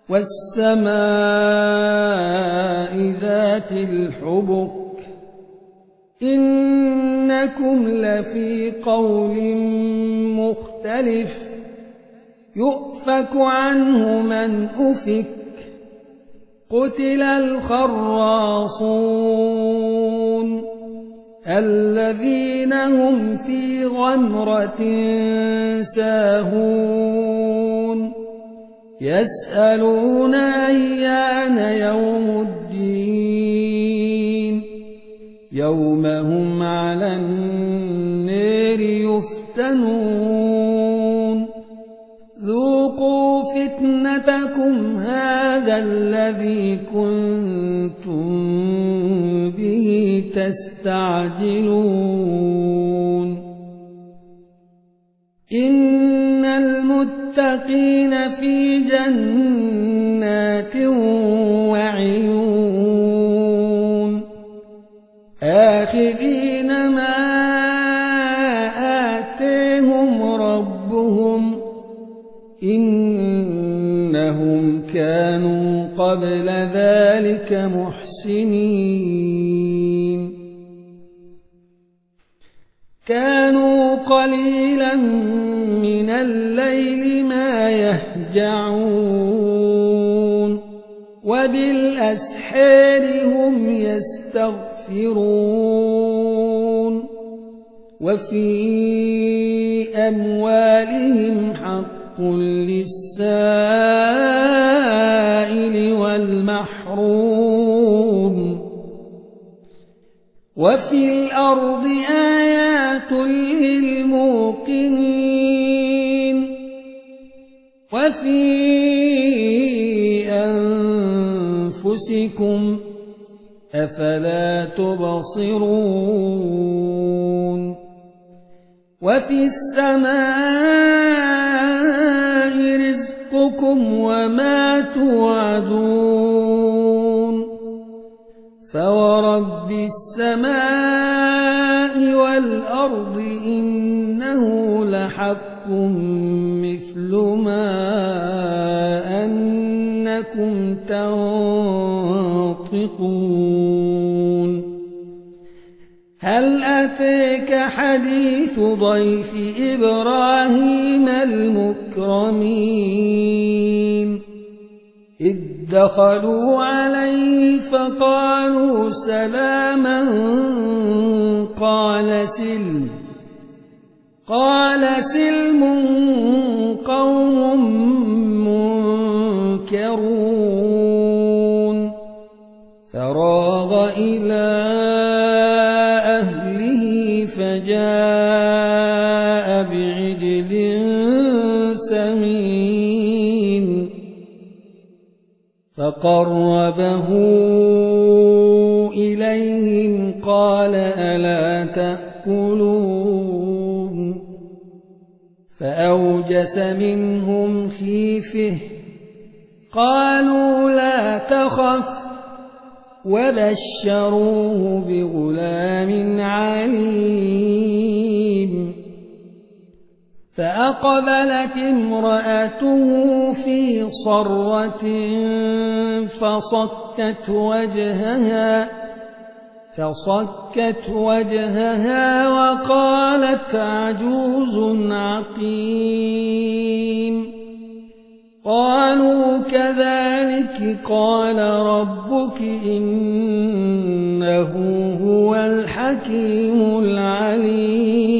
والسماء ذات الحبك إنكم لفي قول مختلف يؤفك عنه من أفك قتل الخراصون الذين هم في غمرة ساهون يسألون أيان يوم الدين يوم هم على النار يفتنون ذوقوا فتنتكم هذا الذي كنتم به تستعجلون إن المتقين في جنات وعيون آخذين ما آتيهم ربهم إنهم كانوا قبل ذلك محسنين كانوا قليلا من الليل ما يهجعون وبالأسحار هم يستغفرون وفي أموالهم حق للسائل والمحروم وفي الأرض آيات للموقنين وفي أنفسكم أفلا تبصرون وفي السماء رزقكم وما توعدون فورب السماء والأرض إنه لحق مثل ما أنكم تنطقون هل أتاك حديث ضيف إبراهيم المكرمين إذ دخلوا عليه فقالوا سلاما قال سلم قوم منكرون فراغ إلى أهله فجاء بعجل سمين فقربه إليهم قال ألا تأكلون فأوجس منهم خيفة قالوا لا تخف وبشروه بغلام عليم فأقبلت امرأته في صرة فصكت وجهها وقالت عجوز عقيم قالوا كذلك قال ربك إنه هو الحكيم العليم